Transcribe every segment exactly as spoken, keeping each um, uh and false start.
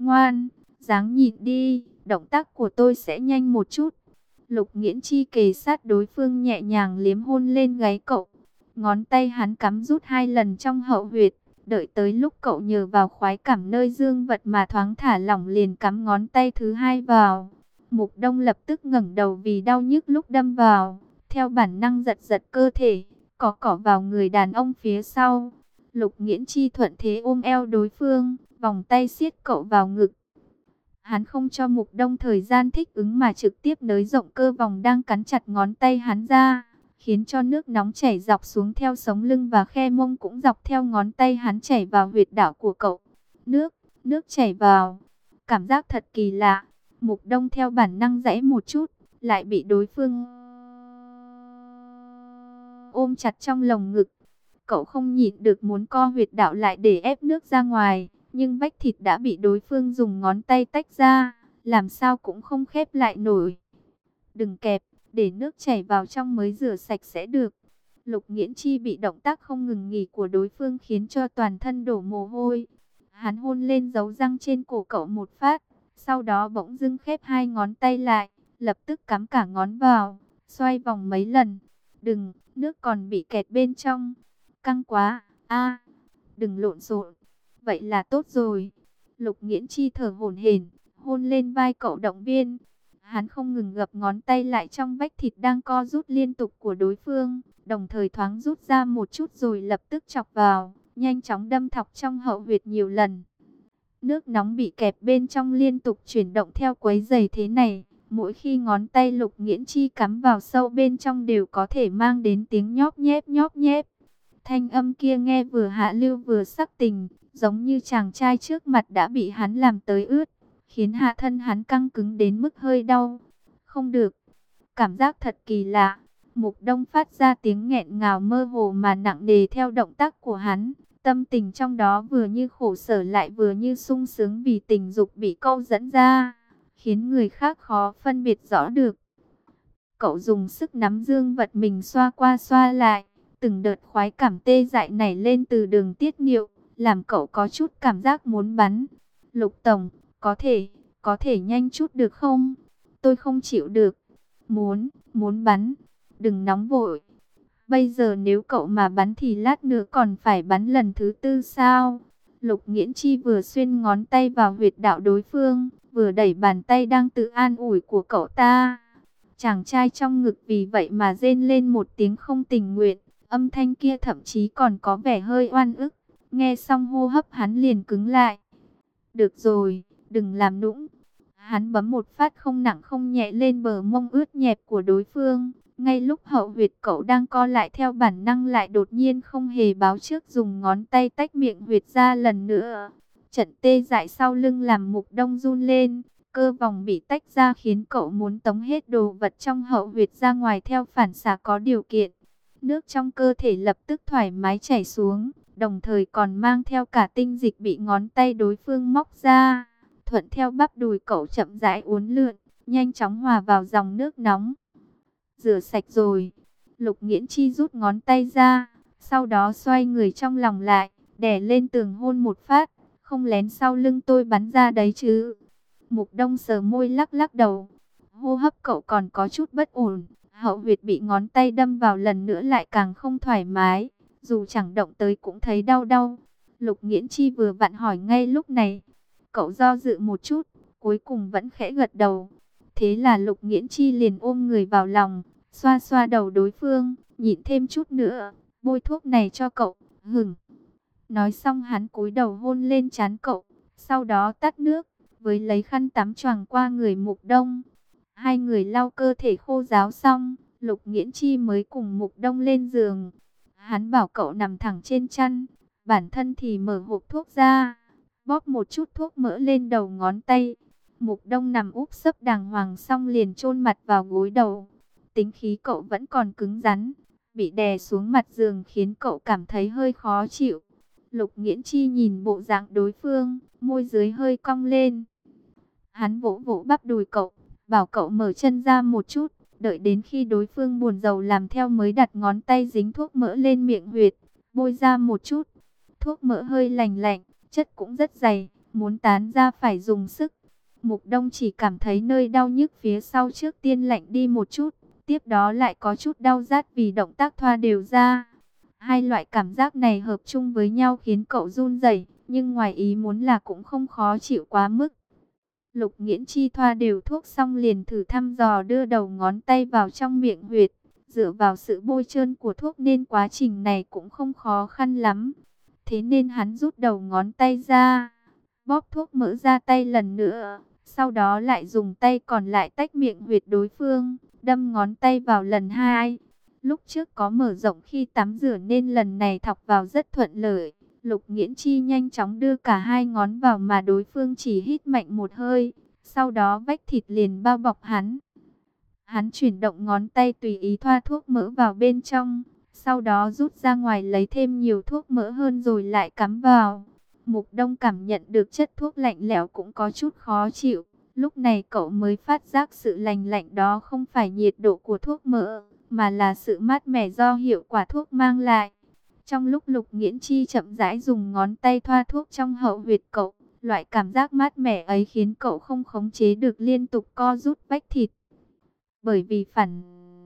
Ngoan, ráng nhịn đi, động tác của tôi sẽ nhanh một chút. Lục Nghiễn Chi kề sát đối phương nhẹ nhàng liếm hôn lên gáy cậu. Ngón tay hắn cắm rút hai lần trong hậu huyệt. Đợi tới lúc cậu nhờ vào khoái cảm nơi dương vật mà thoáng thả lỏng liền cắm ngón tay thứ hai vào. Mục Đông lập tức ngẩng đầu vì đau nhức lúc đâm vào. Theo bản năng giật giật cơ thể, cỏ cỏ vào người đàn ông phía sau. Lục Nghiễn Chi thuận thế ôm eo đối phương, vòng tay siết cậu vào ngực. Hắn không cho Mục Đông thời gian thích ứng mà trực tiếp nới rộng cơ vòng đang cắn chặt ngón tay hắn ra, khiến cho nước nóng chảy dọc xuống theo sống lưng và khe mông cũng dọc theo ngón tay hắn chảy vào huyệt đạo của cậu. Nước, nước chảy vào. Cảm giác thật kỳ lạ. Mục Đông theo bản năng giãy một chút, lại bị đối phương ôm chặt trong lồng ngực. Cậu không nhịn được muốn co huyệt đạo lại để ép nước ra ngoài, nhưng vách thịt đã bị đối phương dùng ngón tay tách ra, làm sao cũng không khép lại nổi. Đừng kẹp, để nước chảy vào trong mới rửa sạch sẽ được. Lục Nghiễn Chi bị động tác không ngừng nghỉ của đối phương khiến cho toàn thân đổ mồ hôi. Hắn hôn lên dấu răng trên cổ cậu một phát, sau đó bỗng dưng khép hai ngón tay lại, lập tức cắm cả ngón vào, xoay vòng mấy lần. Đừng, nước còn bị kẹt bên trong. Căng quá, a, đừng lộn xộn. Vậy là tốt rồi. Lục Nghiễn Chi thở hổn hển, hôn lên vai cậu động viên. Hắn không ngừng gập ngón tay lại trong vách thịt đang co rút liên tục của đối phương, đồng thời thoáng rút ra một chút rồi lập tức chọc vào, nhanh chóng đâm thọc trong hậu huyệt nhiều lần. Nước nóng bị kẹp bên trong liên tục chuyển động theo quấy giày thế này, mỗi khi ngón tay Lục Nghiễn Chi cắm vào sâu bên trong đều có thể mang đến tiếng nhóp nhép nhóp nhép. Thanh âm kia nghe vừa hạ lưu vừa sắc tình, giống như chàng trai trước mặt đã bị hắn làm tới ướt, khiến hạ thân hắn căng cứng đến mức hơi đau. Không được, cảm giác thật kỳ lạ. Mục Đông phát ra tiếng nghẹn ngào mơ hồ mà nặng nề theo động tác của hắn. Tâm tình trong đó vừa như khổ sở lại vừa như sung sướng vì tình dục bị câu dẫn ra, khiến người khác khó phân biệt rõ được. Cậu dùng sức nắm dương vật mình xoa qua xoa lại, từng đợt khoái cảm tê dại nảy lên từ đường tiết niệu, làm cậu có chút cảm giác muốn bắn. Lục Tổng, có thể, có thể nhanh chút được không? Tôi không chịu được. Muốn, muốn bắn. Đừng nóng vội. Bây giờ nếu cậu mà bắn thì lát nữa còn phải bắn lần thứ tư sao? Lục Nghiễn Chi vừa xuyên ngón tay vào huyệt đạo đối phương, vừa đẩy bàn tay đang tự an ủi của cậu ta. Chàng trai trong ngực vì vậy mà rên lên một tiếng không tình nguyện, âm thanh kia thậm chí còn có vẻ hơi oan ức. Nghe xong hô hấp hắn liền cứng lại. Được rồi, đừng làm nũng. Hắn bấm một phát không nặng không nhẹ lên bờ mông ướt nhẹp của đối phương. Ngay lúc hậu huyệt cậu đang co lại theo bản năng lại đột nhiên không hề báo trước dùng ngón tay tách miệng huyệt ra lần nữa. Trận tê dại sau lưng làm Mục Đông run lên. Cơ vòng bị tách ra khiến cậu muốn tống hết đồ vật trong hậu huyệt ra ngoài theo phản xạ có điều kiện. Nước trong cơ thể lập tức thoải mái chảy xuống, đồng thời còn mang theo cả tinh dịch bị ngón tay đối phương móc ra. Thuận theo bắp đùi cậu chậm rãi uốn lượn, nhanh chóng hòa vào dòng nước nóng. Rửa sạch rồi. Lục Nghiễn Chi rút ngón tay ra, sau đó xoay người trong lòng lại, đè lên tường hôn một phát. Không lén sau lưng tôi bắn ra đấy chứ? Mục Đông sờ môi lắc lắc đầu. Hô hấp cậu còn có chút bất ổn. Hậu huyệt bị ngón tay đâm vào lần nữa lại càng không thoải mái. Dù chẳng động tới cũng thấy đau đau. Lục Nghiễn Chi vừa vặn hỏi ngay lúc này. Cậu do dự một chút, cuối cùng vẫn khẽ gật đầu. Thế là Lục Nghiễn Chi liền ôm người vào lòng, xoa xoa đầu đối phương, nhịn thêm chút nữa, bôi thuốc này cho cậu, hửng. Nói xong hắn cúi đầu hôn lên trán cậu, sau đó tắt nước, với lấy khăn tắm choàng qua người Mục Đông. Hai người lau cơ thể khô ráo xong, Lục Nghiễn Chi mới cùng Mục Đông lên giường. Hắn bảo cậu nằm thẳng trên chăn, bản thân thì mở hộp thuốc ra, bóp một chút thuốc mỡ lên đầu ngón tay. Mục Đông nằm úp sấp đàng hoàng xong liền chôn mặt vào gối đầu. Tính khí cậu vẫn còn cứng rắn, bị đè xuống mặt giường khiến cậu cảm thấy hơi khó chịu. Lục Nghiễn Chi nhìn bộ dạng đối phương, môi dưới hơi cong lên. Hắn vỗ vỗ bắp đùi cậu, bảo cậu mở chân ra một chút, đợi đến khi đối phương buồn rầu làm theo mới đặt ngón tay dính thuốc mỡ lên miệng huyệt, bôi ra một chút. Thuốc mỡ hơi lành lạnh, chất cũng rất dày, muốn tán ra phải dùng sức. Mục Đông chỉ cảm thấy nơi đau nhức phía sau trước tiên lạnh đi một chút, tiếp đó lại có chút đau rát vì động tác thoa đều ra. Hai loại cảm giác này hợp chung với nhau khiến cậu run rẩy, nhưng ngoài ý muốn là cũng không khó chịu quá mức. Lục Nghiễn Chi thoa đều thuốc xong liền thử thăm dò đưa đầu ngón tay vào trong miệng huyệt. Dựa vào sự bôi trơn của thuốc nên quá trình này cũng không khó khăn lắm. Thế nên hắn rút đầu ngón tay ra, bóp thuốc mỡ ra tay lần nữa. Sau đó lại dùng tay còn lại tách miệng huyệt đối phương, đâm ngón tay vào lần hai. Lúc trước có mở rộng khi tắm rửa nên lần này thọc vào rất thuận lợi. Lục Nghiễn Chi nhanh chóng đưa cả hai ngón vào mà đối phương chỉ hít mạnh một hơi. Sau đó vách thịt liền bao bọc hắn. Hắn chuyển động ngón tay tùy ý thoa thuốc mỡ vào bên trong. Sau đó rút ra ngoài lấy thêm nhiều thuốc mỡ hơn rồi lại cắm vào. Mục Đông cảm nhận được chất thuốc lạnh lẽo cũng có chút khó chịu. Lúc này cậu mới phát giác sự lành lạnh đó không phải nhiệt độ của thuốc mỡ, mà là sự mát mẻ do hiệu quả thuốc mang lại. Trong lúc Lục Nghiễn Chi chậm rãi dùng ngón tay thoa thuốc trong hậu huyệt cậu, loại cảm giác mát mẻ ấy khiến cậu không khống chế được liên tục co rút vách thịt. Bởi vì phản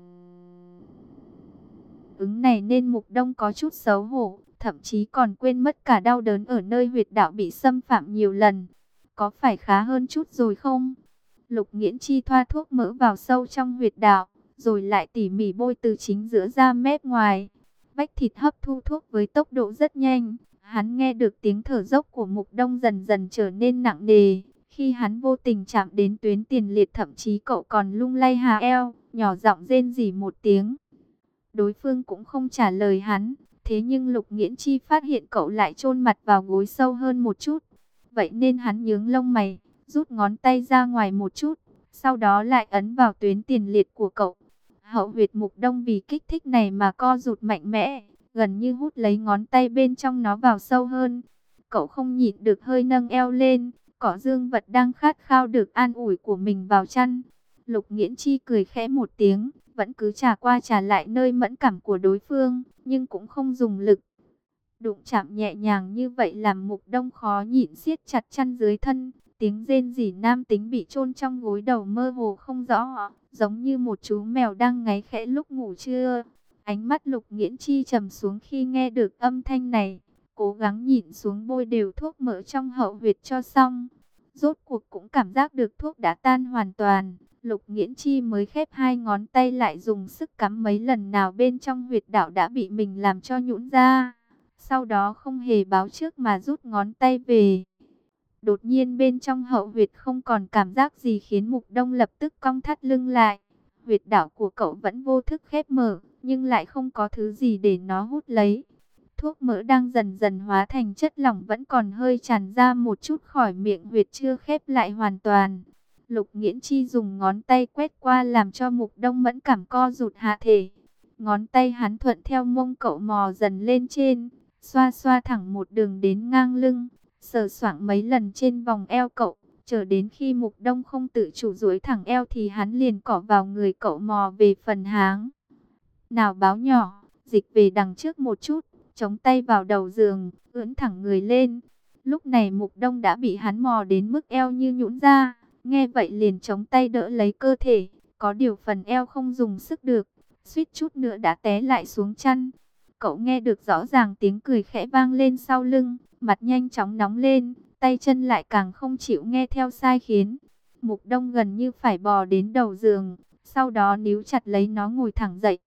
ứng này nên Mục Đông có chút xấu hổ, thậm chí còn quên mất cả đau đớn ở nơi huyệt đạo bị xâm phạm nhiều lần. Có phải khá hơn chút rồi không? Lục Nghiễn Chi thoa thuốc mỡ vào sâu trong huyệt đạo, rồi lại tỉ mỉ bôi từ chính giữa ra mép ngoài. Vách thịt hấp thu thuốc với tốc độ rất nhanh. Hắn nghe được tiếng thở dốc của Mục Đông dần dần trở nên nặng nề. Khi hắn vô tình chạm đến tuyến tiền liệt, thậm chí cậu còn lung lay hà eo, nhỏ giọng rên rỉ một tiếng. Đối phương cũng không trả lời hắn. Thế nhưng Lục Nghiễn Chi phát hiện cậu lại chôn mặt vào gối sâu hơn một chút. Vậy nên hắn nhướng lông mày, rút ngón tay ra ngoài một chút, sau đó lại ấn vào tuyến tiền liệt của cậu. Hậu huyệt Mục Đông vì kích thích này mà co rụt mạnh mẽ, gần như hút lấy ngón tay bên trong nó vào sâu hơn. Cậu không nhịn được hơi nâng eo lên, cỏ dương vật đang khát khao được an ủi của mình vào chăn. Lục Nghiễn Chi cười khẽ một tiếng, vẫn cứ chà qua chà lại nơi mẫn cảm của đối phương, nhưng cũng không dùng lực. Đụng chạm nhẹ nhàng như vậy làm Mục Đông khó nhịn siết chặt chăn dưới thân. Tiếng rên rỉ nam tính bị chôn trong gối đầu mơ hồ không rõ, giống như một chú mèo đang ngáy khẽ lúc ngủ trưa. Ánh mắt Lục Nghiễn Chi trầm xuống khi nghe được âm thanh này, cố gắng nhịn xuống bôi đều thuốc mỡ trong hậu huyệt cho xong. Rốt cuộc cũng cảm giác được thuốc đã tan hoàn toàn. Lục Nghiễn Chi mới khép hai ngón tay lại, dùng sức cắm mấy lần nào bên trong huyệt đạo đã bị mình làm cho nhũn ra. Sau đó không hề báo trước mà rút ngón tay về. Đột nhiên bên trong hậu huyệt không còn cảm giác gì khiến Mục Đông lập tức cong thắt lưng lại. Huyệt đạo của cậu vẫn vô thức khép mở, nhưng lại không có thứ gì để nó hút lấy. Thuốc mỡ đang dần dần hóa thành chất lỏng vẫn còn hơi tràn ra một chút khỏi miệng huyệt chưa khép lại hoàn toàn. Lục Nghiễn Chi dùng ngón tay quét qua làm cho Mục Đông mẫn cảm co rụt hạ thể. Ngón tay hắn thuận theo mông cậu mò dần lên trên, xoa xoa thẳng một đường đến ngang lưng, sờ soạng mấy lần trên vòng eo cậu, chờ đến khi Mục Đông không tự chủ duỗi thẳng eo thì hắn liền cọ vào người cậu mò về phần háng. Nào báo nhỏ, dịch về đằng trước một chút, chống tay vào đầu giường, ưỡn thẳng người lên. Lúc này Mục Đông đã bị hắn mò đến mức eo như nhũn ra, nghe vậy liền chống tay đỡ lấy cơ thể, có điều phần eo không dùng sức được, suýt chút nữa đã té lại xuống chăn. Cậu nghe được rõ ràng tiếng cười khẽ vang lên sau lưng, mặt nhanh chóng nóng lên, tay chân lại càng không chịu nghe theo sai khiến. Mục Đông gần như phải bò đến đầu giường, sau đó níu chặt lấy nó ngồi thẳng dậy.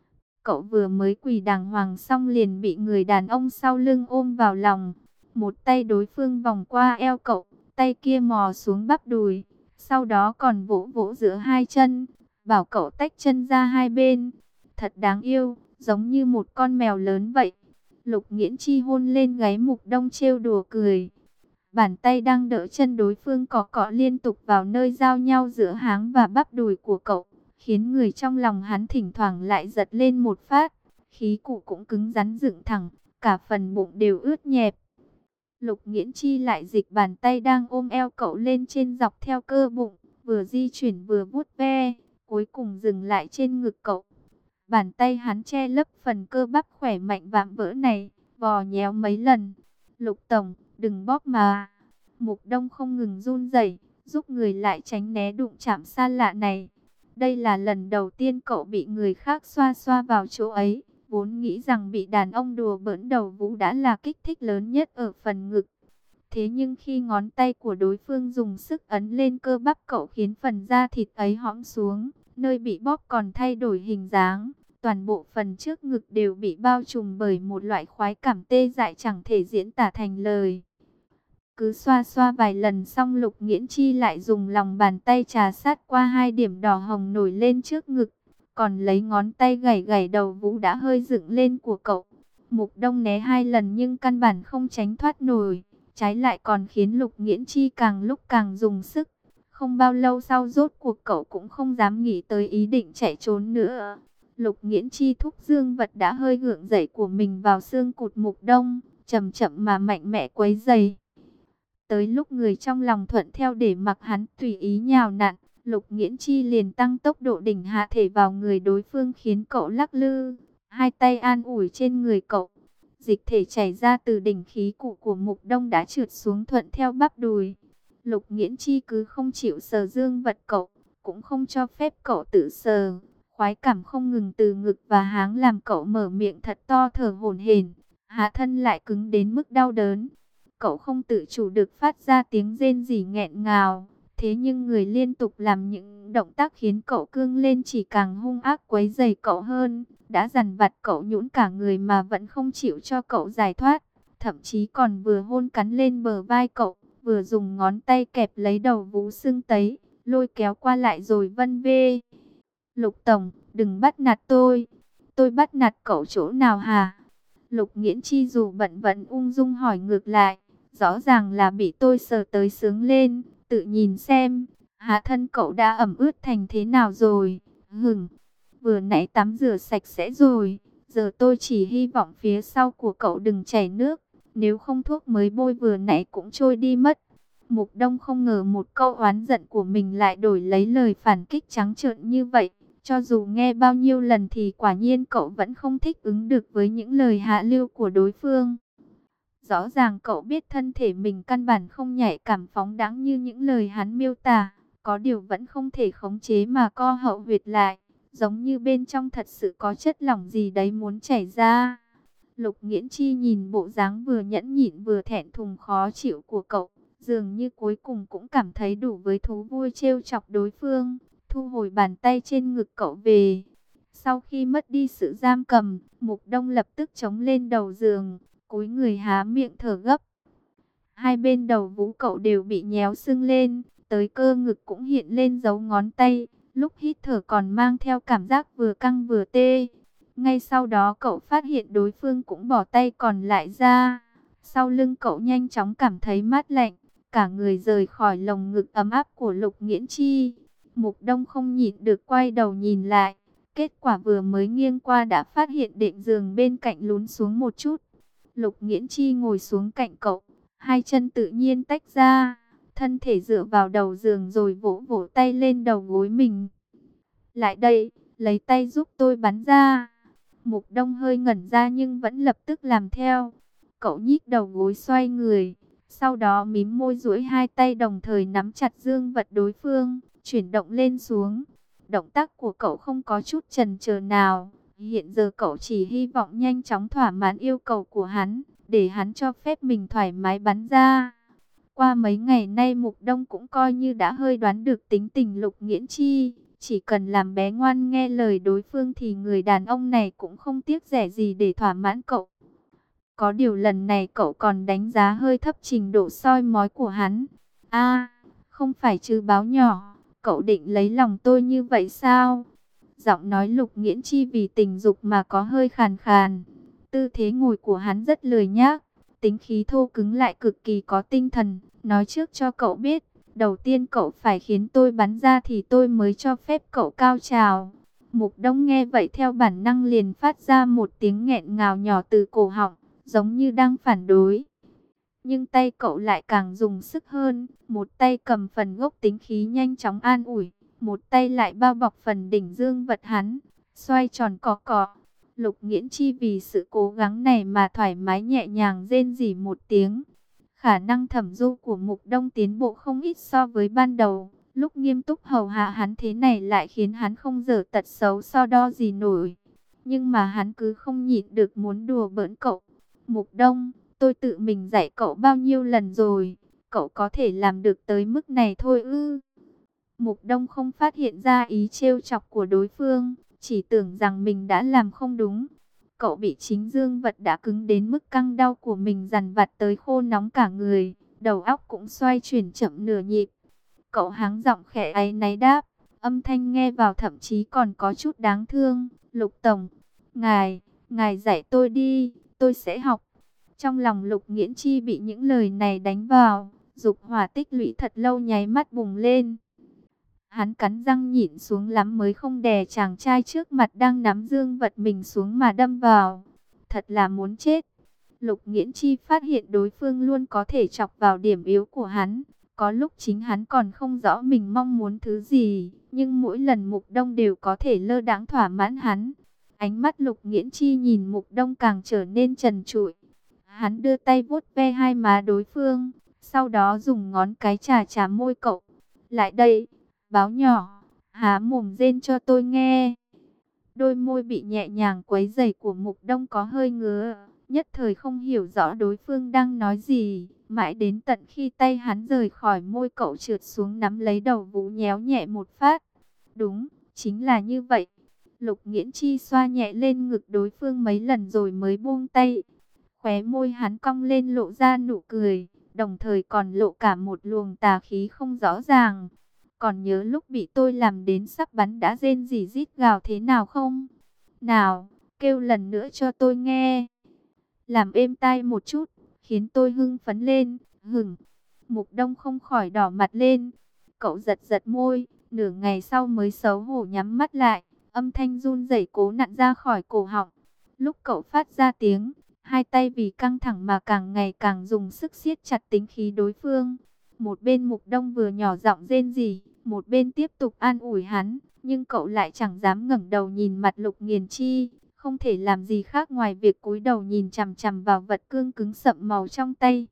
Cậu vừa mới quỳ đàng hoàng xong liền bị người đàn ông sau lưng ôm vào lòng. Một tay đối phương vòng qua eo cậu, tay kia mò xuống bắp đùi, sau đó còn vỗ vỗ giữa hai chân, bảo cậu tách chân ra hai bên. Thật đáng yêu, giống như một con mèo lớn vậy. Lục Nghiễn Chi hôn lên gáy Mục Đông trêu đùa cười. Bàn tay đang đỡ chân đối phương cọ cọ liên tục vào nơi giao nhau giữa háng và bắp đùi của cậu, khiến người trong lòng hắn thỉnh thoảng lại giật lên một phát. Khí cụ cũng cứng rắn dựng thẳng, cả phần bụng đều ướt nhẹp. Lục Nghiễn Chi lại dịch bàn tay đang ôm eo cậu lên trên dọc theo cơ bụng, vừa di chuyển vừa vuốt ve, cuối cùng dừng lại trên ngực cậu. Bàn tay hắn che lấp phần cơ bắp khỏe mạnh vạm vỡ này, vò nhéo mấy lần. Lục Tổng, đừng bóp mà. Mục Đông không ngừng run rẩy, giúp người lại tránh né đụng chạm xa lạ này. Đây là lần đầu tiên cậu bị người khác xoa xoa vào chỗ ấy. Vốn nghĩ rằng bị đàn ông đùa bỡn đầu vú đã là kích thích lớn nhất ở phần ngực. Thế nhưng khi ngón tay của đối phương dùng sức ấn lên cơ bắp cậu khiến phần da thịt ấy hõm xuống, nơi bị bóp còn thay đổi hình dáng. Toàn bộ phần trước ngực đều bị bao trùm bởi một loại khoái cảm tê dại chẳng thể diễn tả thành lời. Cứ xoa xoa vài lần xong Lục Nghiễn Chi lại dùng lòng bàn tay trà sát qua hai điểm đỏ hồng nổi lên trước ngực. Còn lấy ngón tay gảy gảy đầu vú đã hơi dựng lên của cậu. Mục Đông né hai lần nhưng căn bản không tránh thoát nổi. Trái lại còn khiến Lục Nghiễn Chi càng lúc càng dùng sức. Không bao lâu sau rốt cuộc cậu cũng không dám nghĩ tới ý định chạy trốn nữa. Lục Nghiễn Chi thúc dương vật đã hơi gượng dậy của mình vào xương cụt Mục Đông, chậm chậm mà mạnh mẽ quấy giày. Tới lúc người trong lòng thuận theo để mặc hắn tùy ý nhào nặn, Lục Nghiễn Chi liền tăng tốc độ đỉnh hạ thể vào người đối phương khiến cậu lắc lư. Hai tay an ủi trên người cậu. Dịch thể chảy ra từ đỉnh khí cụ của Mục Đông đã trượt xuống thuận theo bắp đùi. Lục Nghiễn Chi cứ không chịu sờ dương vật cậu, cũng không cho phép cậu tự sờ. Khoái cảm không ngừng từ ngực và háng làm cậu mở miệng thật to thở hổn hển, hạ thân lại cứng đến mức đau đớn. Cậu không tự chủ được phát ra tiếng rên rỉ nghẹn ngào. Thế nhưng người liên tục làm những động tác khiến cậu cương lên chỉ càng hung ác quấy rầy cậu hơn. Đã dằn vặt cậu nhũn cả người mà vẫn không chịu cho cậu giải thoát. Thậm chí còn vừa hôn cắn lên bờ vai cậu, vừa dùng ngón tay kẹp lấy đầu vú sưng tấy, lôi kéo qua lại rồi vân vê. Lục Tổng, đừng bắt nạt tôi. Tôi bắt nạt cậu chỗ nào hả? Lục Nghiễn Chi dù bận vẫn ung dung hỏi ngược lại. Rõ ràng là bị tôi sờ tới sướng lên. Tự nhìn xem, hạ thân cậu đã ẩm ướt thành thế nào rồi. Hửng, vừa nãy tắm rửa sạch sẽ rồi. Giờ tôi chỉ hy vọng phía sau của cậu đừng chảy nước. Nếu không thuốc mới bôi vừa nãy cũng trôi đi mất. Mục Đông không ngờ một câu oán giận của mình lại đổi lấy lời phản kích trắng trợn như vậy. Cho dù nghe bao nhiêu lần thì quả nhiên cậu vẫn không thích ứng được với những lời hạ lưu của đối phương. Rõ ràng cậu biết thân thể mình căn bản không nhạy cảm phóng đãng như những lời hắn miêu tả. Có điều vẫn không thể khống chế mà co hậu huyệt lại. Giống như bên trong thật sự có chất lỏng gì đấy muốn chảy ra. Lục Nghiễn Chi nhìn bộ dáng vừa nhẫn nhịn vừa thẹn thùng khó chịu của cậu. Dường như cuối cùng cũng cảm thấy đủ với thú vui trêu chọc đối phương. Thu hồi bàn tay trên ngực cậu về. Sau khi mất đi sự giam cầm, Mục Đông lập tức chống lên đầu giường, cúi người há miệng thở gấp. Hai bên đầu vú cậu đều bị nhéo sưng lên, tới cơ ngực cũng hiện lên dấu ngón tay. Lúc hít thở còn mang theo cảm giác vừa căng vừa tê. Ngay sau đó cậu phát hiện đối phương cũng bỏ tay còn lại ra. Sau lưng cậu nhanh chóng cảm thấy mát lạnh, cả người rời khỏi lồng ngực ấm áp của Lục Nghiễn Chi. Mục Đông không nhịn được quay đầu nhìn lại. Kết quả vừa mới nghiêng qua đã phát hiện đệm giường bên cạnh lún xuống một chút. Lục Nghiễn Chi ngồi xuống cạnh cậu, hai chân tự nhiên tách ra, thân thể dựa vào đầu giường rồi vỗ vỗ tay lên đầu gối mình. Lại đây, lấy tay giúp tôi bắn ra. Mục Đông hơi ngẩn ra nhưng vẫn lập tức làm theo. Cậu nhích đầu gối xoay người, sau đó mím môi duỗi hai tay đồng thời nắm chặt dương vật đối phương, chuyển động lên xuống. Động tác của cậu không có chút chần chờ nào. Hiện giờ cậu chỉ hy vọng nhanh chóng thỏa mãn yêu cầu của hắn, để hắn cho phép mình thoải mái bắn ra. Qua mấy ngày nay Mục Đông cũng coi như đã hơi đoán được tính tình Lục Nghiễn Chi. Chỉ cần làm bé ngoan nghe lời đối phương thì người đàn ông này cũng không tiếc rẻ gì để thỏa mãn cậu. Có điều lần này cậu còn đánh giá hơi thấp trình độ soi mói của hắn. A, không phải chứ báo nhỏ, cậu định lấy lòng tôi như vậy sao? Giọng nói Lục Nghiễn Chi vì tình dục mà có hơi khàn khàn. Tư thế ngồi của hắn rất lười nhác, tính khí thô cứng lại cực kỳ có tinh thần. Nói trước cho cậu biết, đầu tiên cậu phải khiến tôi bắn ra thì tôi mới cho phép cậu cao trào. Mục Đông nghe vậy theo bản năng liền phát ra một tiếng nghẹn ngào nhỏ từ cổ họng, giống như đang phản đối. Nhưng tay cậu lại càng dùng sức hơn, một tay cầm phần gốc tính khí nhanh chóng an ủi, một tay lại bao bọc phần đỉnh dương vật hắn, xoay tròn cọ cọ. Lục Nghiễn Chi vì sự cố gắng này mà thoải mái nhẹ nhàng rên rỉ một tiếng. Khả năng thẩm du của Mục Đông tiến bộ không ít so với ban đầu. Lúc nghiêm túc hầu hạ hắn thế này lại khiến hắn không dở tật xấu so đo gì nổi. Nhưng mà hắn cứ không nhịn được muốn đùa bỡn cậu. Mục Đông, tôi tự mình dạy cậu bao nhiêu lần rồi. Cậu có thể làm được tới mức này thôi ư? Mục Đông không phát hiện ra ý trêu chọc của đối phương, chỉ tưởng rằng mình đã làm không đúng. Cậu bị chính dương vật đã cứng đến mức căng đau của mình dằn vặt tới khô nóng cả người, đầu óc cũng xoay chuyển chậm nửa nhịp. Cậu háng giọng khẽ áy náy đáp, âm thanh nghe vào thậm chí còn có chút đáng thương. Lục Tổng, ngài, ngài dạy tôi đi, tôi sẽ học. Trong lòng Lục Nghiễn Chi bị những lời này đánh vào, dục hỏa tích lũy thật lâu nháy mắt bùng lên. Hắn cắn răng nhịn xuống lắm mới không đè chàng trai trước mặt đang nắm dương vật mình xuống mà đâm vào. Thật là muốn chết. Lục Nghiễn Chi phát hiện đối phương luôn có thể chọc vào điểm yếu của hắn. Có lúc chính hắn còn không rõ mình mong muốn thứ gì, nhưng mỗi lần Mục Đông đều có thể lơ đãng thỏa mãn hắn. Ánh mắt Lục Nghiễn Chi nhìn Mục Đông càng trở nên trần trụi. Hắn đưa tay vuốt ve hai má đối phương, sau đó dùng ngón cái chà chà môi cậu. Lại đây, báo nhỏ, há mồm rên cho tôi nghe. Đôi môi bị nhẹ nhàng quấy rầy của Mục Đông có hơi ngứa, nhất thời không hiểu rõ đối phương đang nói gì. Mãi đến tận khi tay hắn rời khỏi môi cậu trượt xuống nắm lấy đầu vú nhéo nhẹ một phát. Đúng, chính là như vậy. Lục Nghiễn Chi xoa nhẹ lên ngực đối phương mấy lần rồi mới buông tay. Khóe môi hắn cong lên lộ ra nụ cười, đồng thời còn lộ cả một luồng tà khí không rõ ràng. Còn nhớ lúc bị tôi làm đến sắp bắn đã rên rỉ rít gào thế nào không? Nào, kêu lần nữa cho tôi nghe. Làm êm tai một chút, khiến tôi hưng phấn lên, hửng. Mục Đông không khỏi đỏ mặt lên. Cậu giật giật môi, nửa ngày sau mới xấu hổ nhắm mắt lại. Âm thanh run rẩy cố nặn ra khỏi cổ họng. Lúc cậu phát ra tiếng, hai tay vì căng thẳng mà càng ngày càng dùng sức siết chặt tính khí đối phương. Một bên Mục Đông vừa nhỏ giọng rên rỉ, một bên tiếp tục an ủi hắn, nhưng cậu lại chẳng dám ngẩng đầu nhìn mặt Lục Nghiễn Chi, không thể làm gì khác ngoài việc cúi đầu nhìn chằm chằm vào vật cương cứng sậm màu trong tay.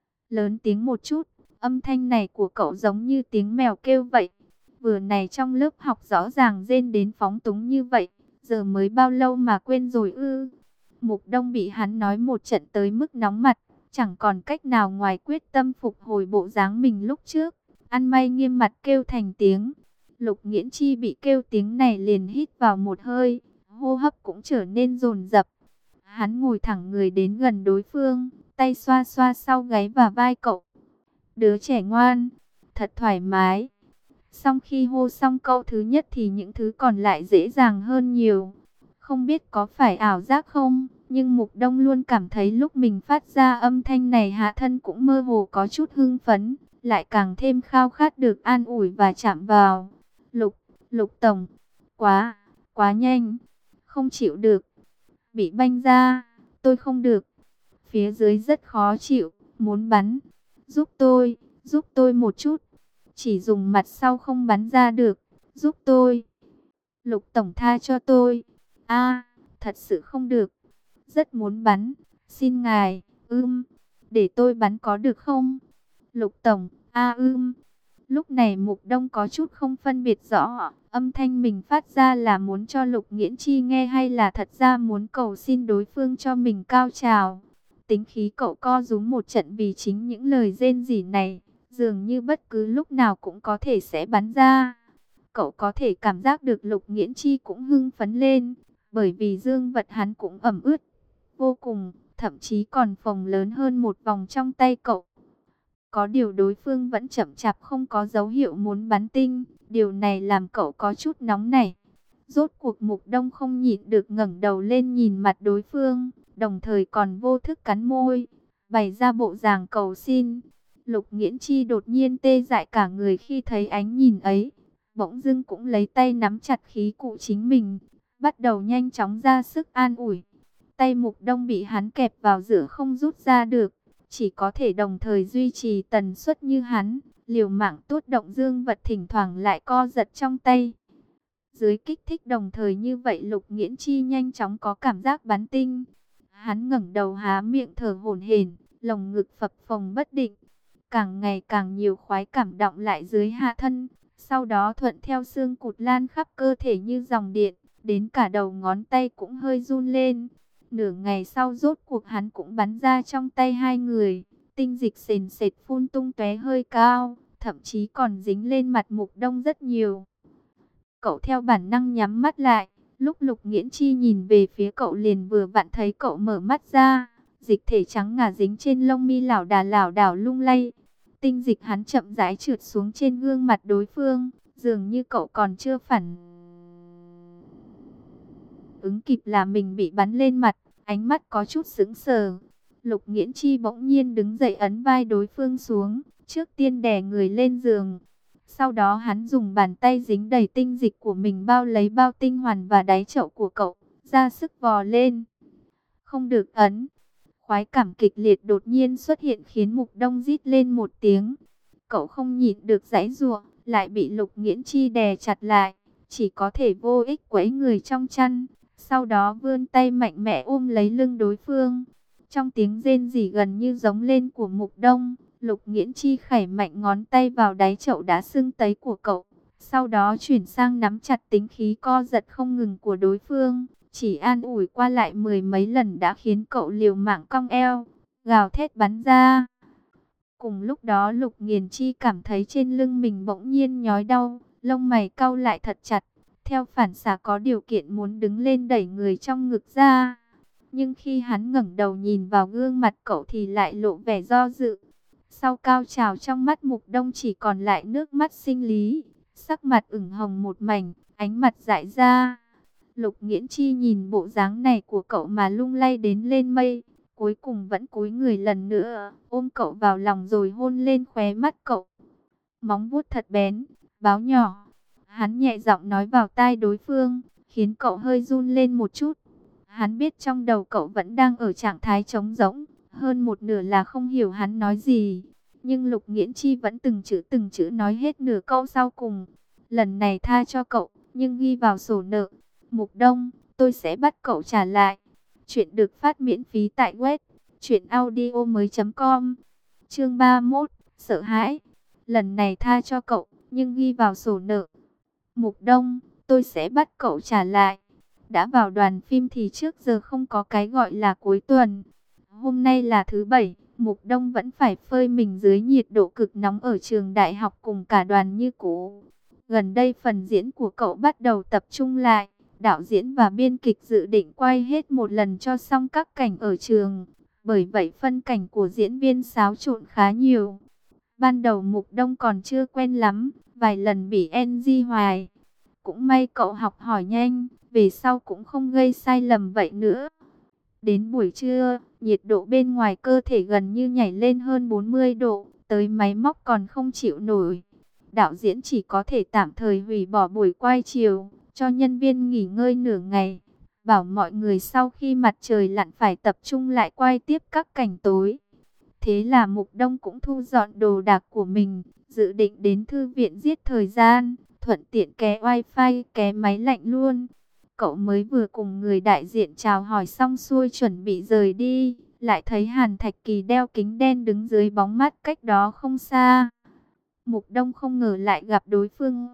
Lớn tiếng một chút, âm thanh này của cậu giống như tiếng mèo kêu vậy. Vừa này trong lớp học rõ ràng rên đến phóng túng như vậy, giờ mới bao lâu mà quên rồi ư? Mục Đông bị hắn nói một trận tới mức nóng mặt, chẳng còn cách nào ngoài quyết tâm phục hồi bộ dáng mình lúc trước. Ăn may nghiêm mặt kêu thành tiếng. Lục Nghiễn Chi bị kêu tiếng này liền hít vào một hơi, hô hấp cũng trở nên dồn dập. Hắn ngồi thẳng người đến gần đối phương, tay xoa xoa sau gáy và vai cậu. Đứa trẻ ngoan, thật thoải mái. Xong khi hô xong câu thứ nhất thì những thứ còn lại dễ dàng hơn nhiều. Không biết có phải ảo giác không, nhưng Mục Đông luôn cảm thấy lúc mình phát ra âm thanh này hạ thân cũng mơ hồ có chút hưng phấn, lại càng thêm khao khát được an ủi và chạm vào. Lục, Lục Tổng, quá, quá nhanh, không chịu được, bị banh ra, tôi không được, phía dưới rất khó chịu, muốn bắn, giúp tôi, giúp tôi một chút, chỉ dùng mặt sau không bắn ra được, giúp tôi. Lục Tổng tha cho tôi, a thật sự không được, rất muốn bắn, xin ngài, ưm, để tôi bắn có được không? Lục Tổng, a ưm. Lúc này Mục Đông có chút không phân biệt rõ, âm thanh mình phát ra là muốn cho Lục Nghiễn Chi nghe hay là thật ra muốn cầu xin đối phương cho mình cao trào. Tính khí cậu co rúm một trận vì chính những lời rên rỉ này, dường như bất cứ lúc nào cũng có thể sẽ bắn ra. Cậu có thể cảm giác được Lục Nghiễn Chi cũng hưng phấn lên, bởi vì dương vật hắn cũng ẩm ướt vô cùng, thậm chí còn phồng lớn hơn một vòng trong tay cậu. Có điều đối phương vẫn chậm chạp không có dấu hiệu muốn bắn tinh, điều này làm cậu có chút nóng nảy. Rốt cuộc Mục Đông không nhịn được ngẩng đầu lên nhìn mặt đối phương, đồng thời còn vô thức cắn môi, bày ra bộ dạng cầu xin. Lục Nghiễn Chi đột nhiên tê dại cả người khi thấy ánh nhìn ấy, bỗng dưng cũng lấy tay nắm chặt khí cụ chính mình, bắt đầu nhanh chóng ra sức an ủi. Tay Mục Đông bị hắn kẹp vào giữa không rút ra được, chỉ có thể đồng thời duy trì tần suất như hắn, liều mạng tốt động dương vật thỉnh thoảng lại co giật trong tay. Dưới kích thích đồng thời như vậy Lục Nghiễn Chi nhanh chóng có cảm giác bắn tinh. Hắn ngẩng đầu há miệng thở hổn hển, lồng ngực phập phồng bất định, càng ngày càng nhiều khoái cảm đọng lại dưới hạ thân, sau đó thuận theo xương cụt lan khắp cơ thể như dòng điện, đến cả đầu ngón tay cũng hơi run lên. Nửa ngày sau rốt cuộc hắn cũng bắn ra trong tay hai người, tinh dịch sền sệt phun tung tóe hơi cao, thậm chí còn dính lên mặt Mục Đông rất nhiều. Cậu theo bản năng nhắm mắt lại, lúc Lục Nghiễn Chi nhìn về phía cậu liền vừa vặn thấy cậu mở mắt ra, dịch thể trắng ngà dính trên lông mi lảo đà lảo đảo lung lay. Tinh dịch hắn chậm rãi trượt xuống trên gương mặt đối phương, dường như cậu còn chưa phản ứng kịp là mình bị bắn lên mặt, ánh mắt có chút sững sờ. Lục Nghiễn Chi bỗng nhiên đứng dậy ấn vai đối phương xuống, trước tiên đè người lên giường. Sau đó hắn dùng bàn tay dính đầy tinh dịch của mình bao lấy bao tinh hoàn và đáy chậu của cậu, ra sức vò lên. Không được ấn. Khoái cảm kịch liệt đột nhiên xuất hiện khiến Mục Đông rít lên một tiếng. Cậu không nhịn được giãy giụa, lại bị Lục Nghiễn Chi đè chặt lại, chỉ có thể vô ích quẫy người trong chăn, sau đó vươn tay mạnh mẽ ôm lấy lưng đối phương. Trong tiếng rên rỉ gần như giống lên của Mục Đông, Lục Nghiễn Chi khẩy mạnh ngón tay vào đáy chậu đã sưng tấy của cậu, sau đó chuyển sang nắm chặt tính khí co giật không ngừng của đối phương, chỉ an ủi qua lại mười mấy lần đã khiến cậu liều mạng cong eo, gào thét bắn ra. Cùng lúc đó Lục Nghiễn Chi cảm thấy trên lưng mình bỗng nhiên nhói đau, lông mày cau lại thật chặt, theo phản xạ có điều kiện muốn đứng lên đẩy người trong ngực ra. Nhưng khi hắn ngẩng đầu nhìn vào gương mặt cậu thì lại lộ vẻ do dự. Sau cao trào trong mắt Mục Đông chỉ còn lại nước mắt sinh lý, sắc mặt ửng hồng một mảnh, ánh mặt dại ra. Lục Nghiễn Chi nhìn bộ dáng này của cậu mà lung lay đến lên mây, cuối cùng vẫn cúi người lần nữa, ôm cậu vào lòng rồi hôn lên khóe mắt cậu. Móng vuốt thật bén, báo nhỏ. Hắn nhẹ giọng nói vào tai đối phương, khiến cậu hơi run lên một chút. Hắn biết trong đầu cậu vẫn đang ở trạng thái trống rỗng, hơn một nửa là không hiểu hắn nói gì. Nhưng Lục Nghiễn Chi vẫn từng chữ từng chữ nói hết nửa câu sau cùng. Lần này tha cho cậu, nhưng ghi vào sổ nợ. Mục Đông, tôi sẽ bắt cậu trả lại. Chuyện được phát miễn phí tại web truyện audio mới chấm com. Chương ba mươi mốt, sợ hãi. Lần này tha cho cậu, nhưng ghi vào sổ nợ. Mục Đông, tôi sẽ bắt cậu trả lại. Đã vào đoàn phim thì trước giờ không có cái gọi là cuối tuần. Hôm nay là thứ bảy, Mục Đông vẫn phải phơi mình dưới nhiệt độ cực nóng ở trường đại học cùng cả đoàn như cũ. Gần đây phần diễn của cậu bắt đầu tập trung lại. Đạo diễn và biên kịch dự định quay hết một lần cho xong các cảnh ở trường. Bởi vậy phân cảnh của diễn viên xáo trộn khá nhiều. Ban đầu Mục Đông còn chưa quen lắm, vài lần bị en giê hoài. Cũng may cậu học hỏi nhanh, về sau cũng không gây sai lầm vậy nữa. Đến buổi trưa, nhiệt độ bên ngoài cơ thể gần như nhảy lên hơn bốn mươi độ, tới máy móc còn không chịu nổi. Đạo diễn chỉ có thể tạm thời hủy bỏ buổi quay chiều, cho nhân viên nghỉ ngơi nửa ngày. Bảo mọi người sau khi mặt trời lặn phải tập trung lại quay tiếp các cảnh tối. Thế là Mục Đông cũng thu dọn đồ đạc của mình, dự định đến thư viện giết thời gian, thuận tiện ké wifi, ké máy lạnh luôn. Cậu mới vừa cùng người đại diện chào hỏi xong xuôi chuẩn bị rời đi, lại thấy Hàn Thạch Kỳ đeo kính đen đứng dưới bóng mát cách đó không xa. Mục Đông không ngờ lại gặp đối phương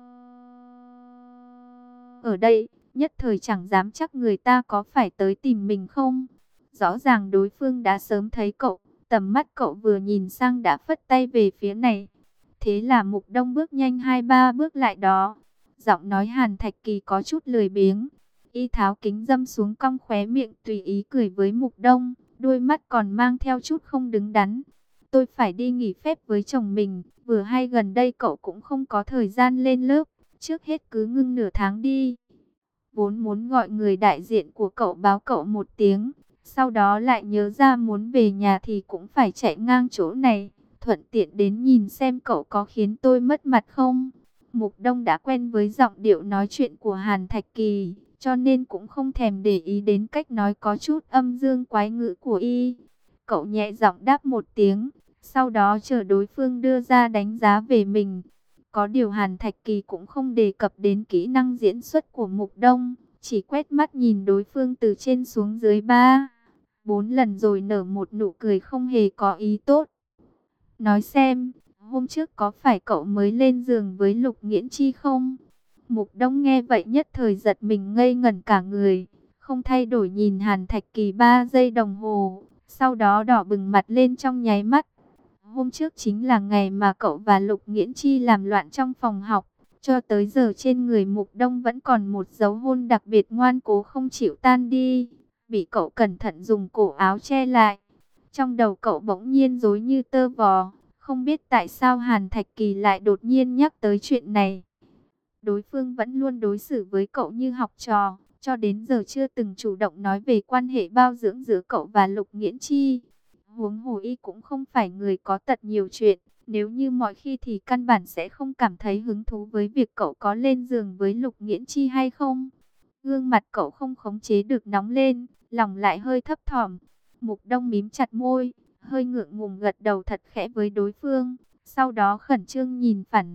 ở đây, nhất thời chẳng dám chắc người ta có phải tới tìm mình không. Rõ ràng đối phương đã sớm thấy cậu, tầm mắt cậu vừa nhìn sang đã phất tay về phía này. Thế là Mục Đông bước nhanh hai ba bước lại đó. Giọng nói Hàn Thạch Kỳ có chút lười biếng. Y tháo kính dâm xuống cong khóe miệng tùy ý cười với Mục Đông, đôi mắt còn mang theo chút không đứng đắn. Tôi phải đi nghỉ phép với chồng mình, vừa hay gần đây cậu cũng không có thời gian lên lớp, trước hết cứ ngưng nửa tháng đi. Vốn muốn gọi người đại diện của cậu báo cậu một tiếng, sau đó lại nhớ ra muốn về nhà thì cũng phải chạy ngang chỗ này, thuận tiện đến nhìn xem cậu có khiến tôi mất mặt không. Mục Đông đã quen với giọng điệu nói chuyện của Hàn Thạch Kỳ, cho nên cũng không thèm để ý đến cách nói có chút âm dương quái ngữ của y. Cậu nhẹ giọng đáp một tiếng, sau đó chờ đối phương đưa ra đánh giá về mình. Có điều Hàn Thạch Kỳ cũng không đề cập đến kỹ năng diễn xuất của Mục Đông, chỉ quét mắt nhìn đối phương từ trên xuống dưới ba bốn lần rồi nở một nụ cười không hề có ý tốt. Nói xem, hôm trước có phải cậu mới lên giường với Lục Nghiễn Chi không? Mục Đông nghe vậy nhất thời giật mình ngây ngẩn cả người, không thay đổi nhìn Hàn Thạch Kỳ ba giây đồng hồ, sau đó đỏ bừng mặt lên trong nháy mắt. Hôm trước chính là ngày mà cậu và Lục Nghiễn Chi làm loạn trong phòng học, cho tới giờ trên người Mục Đông vẫn còn một dấu hôn đặc biệt ngoan cố không chịu tan đi, bị cậu cẩn thận dùng cổ áo che lại. Trong đầu cậu bỗng nhiên rối như tơ vò, không biết tại sao Hàn Thạch Kỳ lại đột nhiên nhắc tới chuyện này. Đối phương vẫn luôn đối xử với cậu như học trò, cho đến giờ chưa từng chủ động nói về quan hệ bao dưỡng giữa cậu và Lục Nghiễn Chi. Huống hồ y cũng không phải người có tật nhiều chuyện, nếu như mọi khi thì căn bản sẽ không cảm thấy hứng thú với việc cậu có lên giường với Lục Nghiễn Chi hay không. Gương mặt cậu không khống chế được nóng lên, lòng lại hơi thấp thỏm. Mục Đông mím chặt môi, hơi ngượng ngùng gật đầu thật khẽ với đối phương, sau đó khẩn trương nhìn phản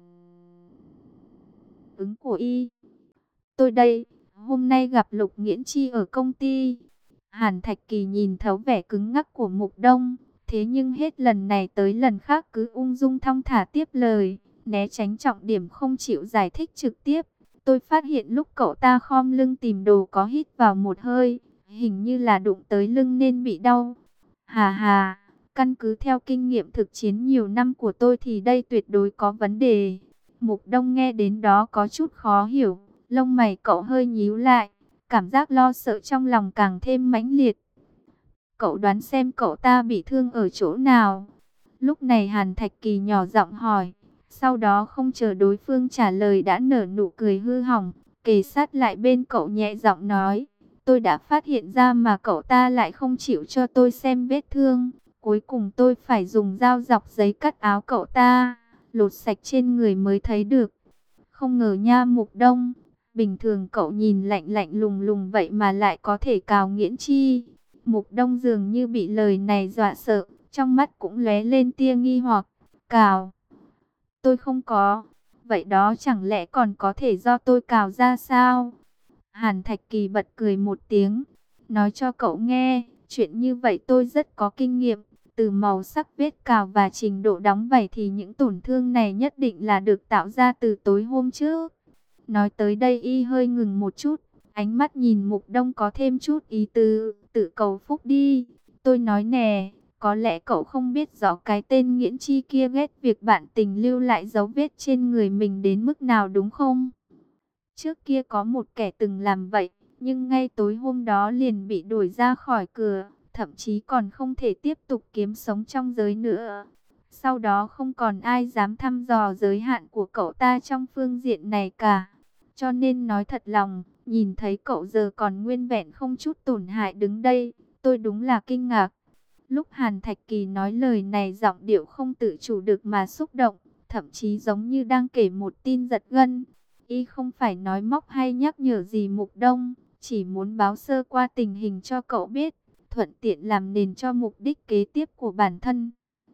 ứng của y. Tôi đây, hôm nay gặp Lục Nghiễn Chi ở công ty. Hàn Thạch Kỳ nhìn thấu vẻ cứng ngắc của Mục Đông, thế nhưng hết lần này tới lần khác cứ ung dung thong thả tiếp lời, né tránh trọng điểm không chịu giải thích trực tiếp. Tôi phát hiện lúc cậu ta khom lưng tìm đồ có hít vào một hơi, hình như là đụng tới lưng nên bị đau. Hà hà, căn cứ theo kinh nghiệm thực chiến nhiều năm của tôi thì đây tuyệt đối có vấn đề. Mục Đông nghe đến đó có chút khó hiểu, lông mày cậu hơi nhíu lại, cảm giác lo sợ trong lòng càng thêm mãnh liệt. Cậu đoán xem cậu ta bị thương ở chỗ nào? Lúc này Hàn Thạch Kỳ nhỏ giọng hỏi, sau đó không chờ đối phương trả lời đã nở nụ cười hư hỏng, kề sát lại bên cậu nhẹ giọng nói, tôi đã phát hiện ra mà cậu ta lại không chịu cho tôi xem vết thương. Cuối cùng tôi phải dùng dao dọc giấy cắt áo cậu ta, lột sạch trên người mới thấy được. Không ngờ nha Mục Đông, bình thường cậu nhìn lạnh lạnh lùng lùng vậy mà lại có thể cào Nghiễn Chi. Mục Đông dường như bị lời này dọa sợ, trong mắt cũng lóe lên tia nghi hoặc. Cào? Tôi không có. Vậy đó chẳng lẽ còn có thể do tôi cào ra sao? Hàn Thạch Kỳ bật cười một tiếng, nói cho cậu nghe, chuyện như vậy tôi rất có kinh nghiệm. Từ màu sắc vết cào và trình độ đóng vảy thì những tổn thương này nhất định là được tạo ra từ tối hôm trước. Nói tới đây y hơi ngừng một chút, ánh mắt nhìn Mục Đông có thêm chút ý tứ, tự cầu phúc đi. Tôi nói nè, có lẽ cậu không biết rõ cái tên Nghiễn Chi kia ghét việc bạn tình lưu lại dấu vết trên người mình đến mức nào đúng không? Trước kia có một kẻ từng làm vậy, nhưng ngay tối hôm đó liền bị đuổi ra khỏi cửa, thậm chí còn không thể tiếp tục kiếm sống trong giới nữa. Sau đó không còn ai dám thăm dò giới hạn của cậu ta trong phương diện này cả. Cho nên nói thật lòng, nhìn thấy cậu giờ còn nguyên vẹn không chút tổn hại đứng đây, tôi đúng là kinh ngạc. Lúc Hàn Thạch Kỳ nói lời này giọng điệu không tự chủ được mà xúc động, thậm chí giống như đang kể một tin giật gân. Y không phải nói móc hay nhắc nhở gì Mục Đông, chỉ muốn báo sơ qua tình hình cho cậu biết, thuận tiện làm nền cho mục đích kế tiếp của bản thân.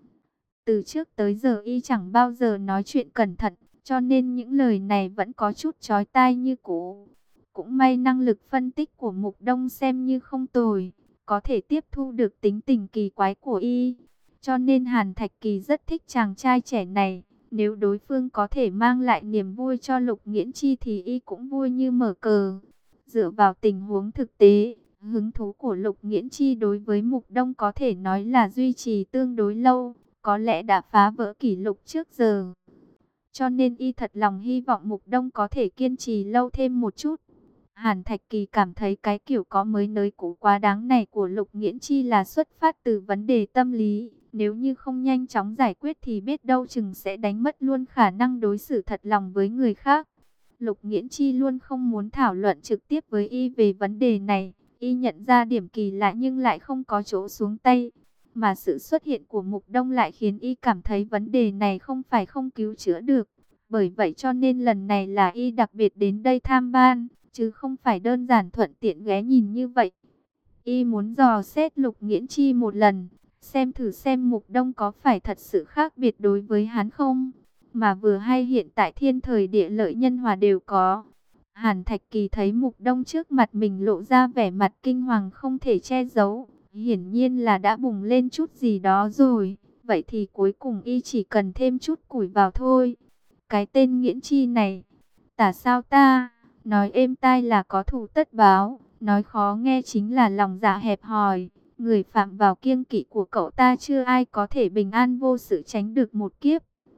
Từ trước tới giờ Y chẳng bao giờ nói chuyện cẩn thận, cho nên những lời này vẫn có chút chói tai như cũ. Cũng may năng lực phân tích của Mục Đông xem như không tồi, có thể tiếp thu được tính tình kỳ quái của Y. Cho nên Hàn Thạch Kỳ rất thích chàng trai trẻ này. Nếu đối phương có thể mang lại niềm vui cho Lục Nghiễn Chi thì Y cũng vui như mở cờ. Dựa vào tình huống thực tế, hứng thú của Lục Nghiễn Chi đối với Mục Đông có thể nói là duy trì tương đối lâu, có lẽ đã phá vỡ kỷ lục trước giờ. Cho nên Y thật lòng hy vọng Mục Đông có thể kiên trì lâu thêm một chút. Hàn Thạch Kỳ cảm thấy cái kiểu có mới nới cũ quá đáng này của Lục Nghiễn Chi là xuất phát từ vấn đề tâm lý. Nếu như không nhanh chóng giải quyết thì biết đâu chừng sẽ đánh mất luôn khả năng đối xử thật lòng với người khác. Lục Nghiễn Chi luôn không muốn thảo luận trực tiếp với Y về vấn đề này. Y nhận ra điểm kỳ lạ nhưng lại không có chỗ xuống tay. Mà sự xuất hiện của Mục Đông lại khiến Y cảm thấy vấn đề này không phải không cứu chữa được. Bởi vậy cho nên lần này là Y đặc biệt đến đây tham ban, chứ không phải đơn giản thuận tiện ghé nhìn như vậy. Y muốn dò xét Lục Nghiễn Chi một lần, xem thử xem Mục Đông có phải thật sự khác biệt đối với hắn không. Mà vừa hay hiện tại thiên thời địa lợi nhân hòa đều có. Hàn Thạch Kỳ thấy Mục Đông trước mặt mình lộ ra vẻ mặt kinh hoàng không thể che giấu, Hiển nhiên là đã bùng lên chút gì đó rồi. Vậy thì cuối cùng y chỉ cần thêm chút củi vào thôi. Cái tên Nghiễn Chi này, tả sao ta, nói êm tai là có thù tất báo, nói khó nghe chính là lòng dạ hẹp hòi. Người phạm vào kiêng kỵ của cậu ta chưa ai có thể bình an vô sự tránh được một kiếp.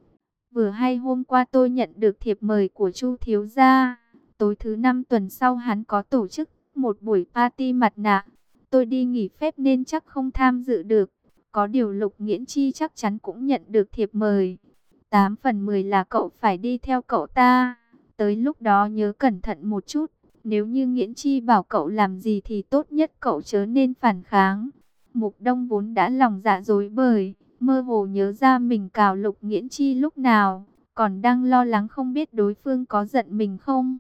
Vừa hay hôm qua tôi nhận được thiệp mời của Chu thiếu gia. Tối thứ năm tuần sau hắn có tổ chức một buổi party mặt nạ. Tôi đi nghỉ phép nên chắc không tham dự được. Có điều Lục Nghiễn Chi chắc chắn cũng nhận được thiệp mời. Tám phần mười là cậu phải đi theo cậu ta. Tới lúc đó nhớ cẩn thận một chút. Nếu như Nghiễn Chi bảo cậu làm gì thì tốt nhất cậu chớ nên phản kháng. Mục Đông vốn đã lòng dạ rối bời, mơ hồ nhớ ra mình cào Lục Nghiễn Chi lúc nào, còn đang lo lắng không biết đối phương có giận mình không.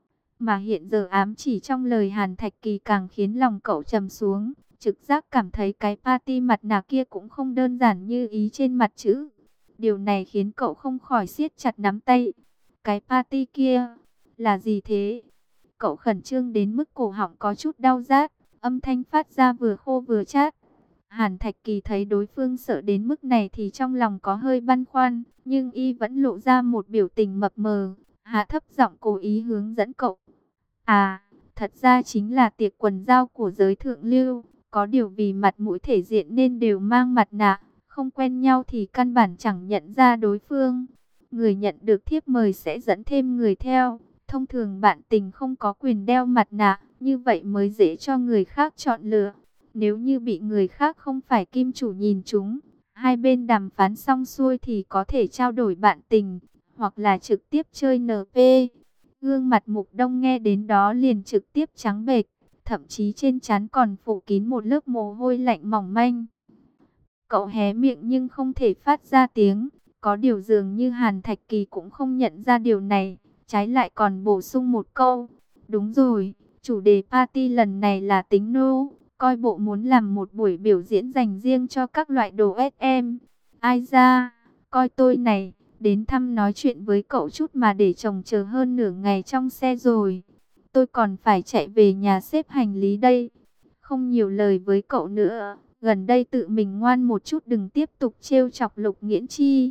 Mà hiện giờ ám chỉ trong lời Hàn Thạch Kỳ càng khiến lòng cậu trầm xuống, trực giác cảm thấy cái party mặt nạ kia cũng không đơn giản như ý trên mặt chữ. Điều này khiến cậu không khỏi siết chặt nắm tay. Cái party kia là gì thế? Cậu khẩn trương đến mức cổ họng có chút đau rát, âm thanh phát ra vừa khô vừa chát. Hàn Thạch Kỳ thấy đối phương sợ đến mức này thì trong lòng có hơi băn khoăn, nhưng y vẫn lộ ra một biểu tình mập mờ, hạ thấp giọng cố ý hướng dẫn cậu. À, thật ra chính là tiệc quần giao của giới thượng lưu, có điều vì mặt mũi thể diện nên đều mang mặt nạ, không quen nhau thì căn bản chẳng nhận ra đối phương. Người nhận được thiếp mời sẽ dẫn thêm người theo, thông thường bạn tình không có quyền đeo mặt nạ, như vậy mới dễ cho người khác chọn lựa. Nếu như bị người khác không phải kim chủ nhìn chúng, hai bên đàm phán xong xuôi thì có thể trao đổi bạn tình, hoặc là trực tiếp chơi en pê. Gương mặt Mục Đông nghe đến đó liền trực tiếp trắng bệch, thậm chí trên trán còn phủ kín một lớp mồ hôi lạnh mỏng manh. Cậu hé miệng nhưng không thể phát ra tiếng, có điều dường như Hàn Thạch Kỳ cũng không nhận ra điều này, trái lại còn bổ sung một câu. Đúng rồi, chủ đề party lần này là tính nô. Coi bộ muốn làm một buổi biểu diễn dành riêng cho các loại đồ ét em. Ai ra, coi tôi này, đến thăm nói chuyện với cậu chút mà để chồng chờ hơn nửa ngày trong xe rồi. Tôi còn phải chạy về nhà xếp hành lý đây. Không nhiều lời với cậu nữa, gần đây tự mình ngoan một chút đừng tiếp tục trêu chọc Lục Nghiễn Chi.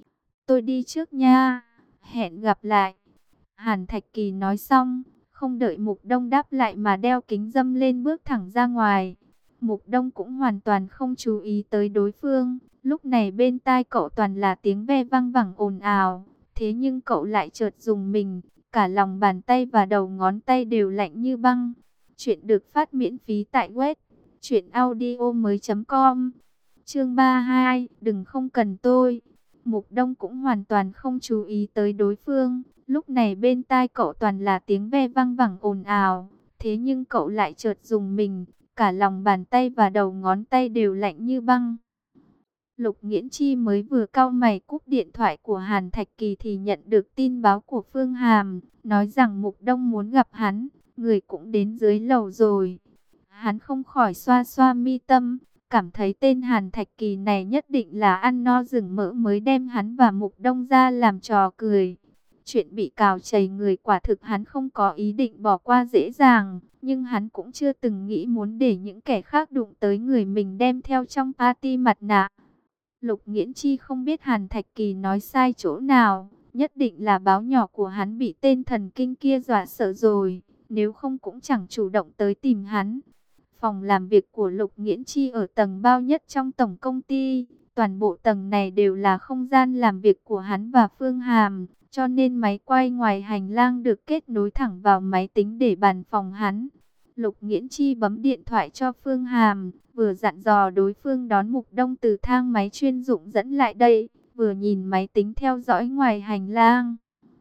Tôi đi trước nha, hẹn gặp lại. Hàn Thạch Kỳ nói xong, không đợi Mục Đông đáp lại mà đeo kính râm lên bước thẳng ra ngoài. Mục Đông cũng hoàn toàn không chú ý tới đối phương. Lúc này bên tai cậu toàn là tiếng ve vang vẳng ồn ào. Thế nhưng cậu lại chợt dùng mình. Cả lòng bàn tay và đầu ngón tay đều lạnh như băng. Chuyện được phát miễn phí tại web truyện audio mới chấm com. Chương ba mươi hai, đừng không cần tôi. Mục Đông cũng hoàn toàn không chú ý tới đối phương. Lúc này bên tai cậu toàn là tiếng ve vang vẳng ồn ào. Thế nhưng cậu lại chợt dùng mình. Cả lòng bàn tay và đầu ngón tay đều lạnh như băng. Lục Nghiễn Chi mới vừa cau mày cúp điện thoại của Hàn Thạch Kỳ thì nhận được tin báo của Phương Hàm. Nói rằng Mục Đông muốn gặp hắn. Người cũng đến dưới lầu rồi. Hắn không khỏi xoa xoa mi tâm. Cảm thấy tên Hàn Thạch Kỳ này nhất định là ăn no rừng mỡ mới đem hắn và Mục Đông ra làm trò cười. Chuyện bị cào chảy người quả thực hắn không có ý định bỏ qua dễ dàng. Nhưng hắn cũng chưa từng nghĩ muốn để những kẻ khác đụng tới người mình đem theo trong party mặt nạ. Lục Nghiễn Chi không biết Hàn Thạch Kỳ nói sai chỗ nào. Nhất định là báo nhỏ của hắn bị tên thần kinh kia dọa sợ rồi. Nếu không cũng chẳng chủ động tới tìm hắn. Phòng làm việc của Lục Nghiễn Chi ở tầng bao nhất trong tổng công ty. Toàn bộ tầng này đều là không gian làm việc của hắn và Phương Hàm. Cho nên máy quay ngoài hành lang được kết nối thẳng vào máy tính để bàn phòng hắn. Lục Nghiễn Chi bấm điện thoại cho Phương Hàm. Vừa dặn dò đối phương đón Mục Đông từ thang máy chuyên dụng dẫn lại đây. Vừa nhìn máy tính theo dõi ngoài hành lang.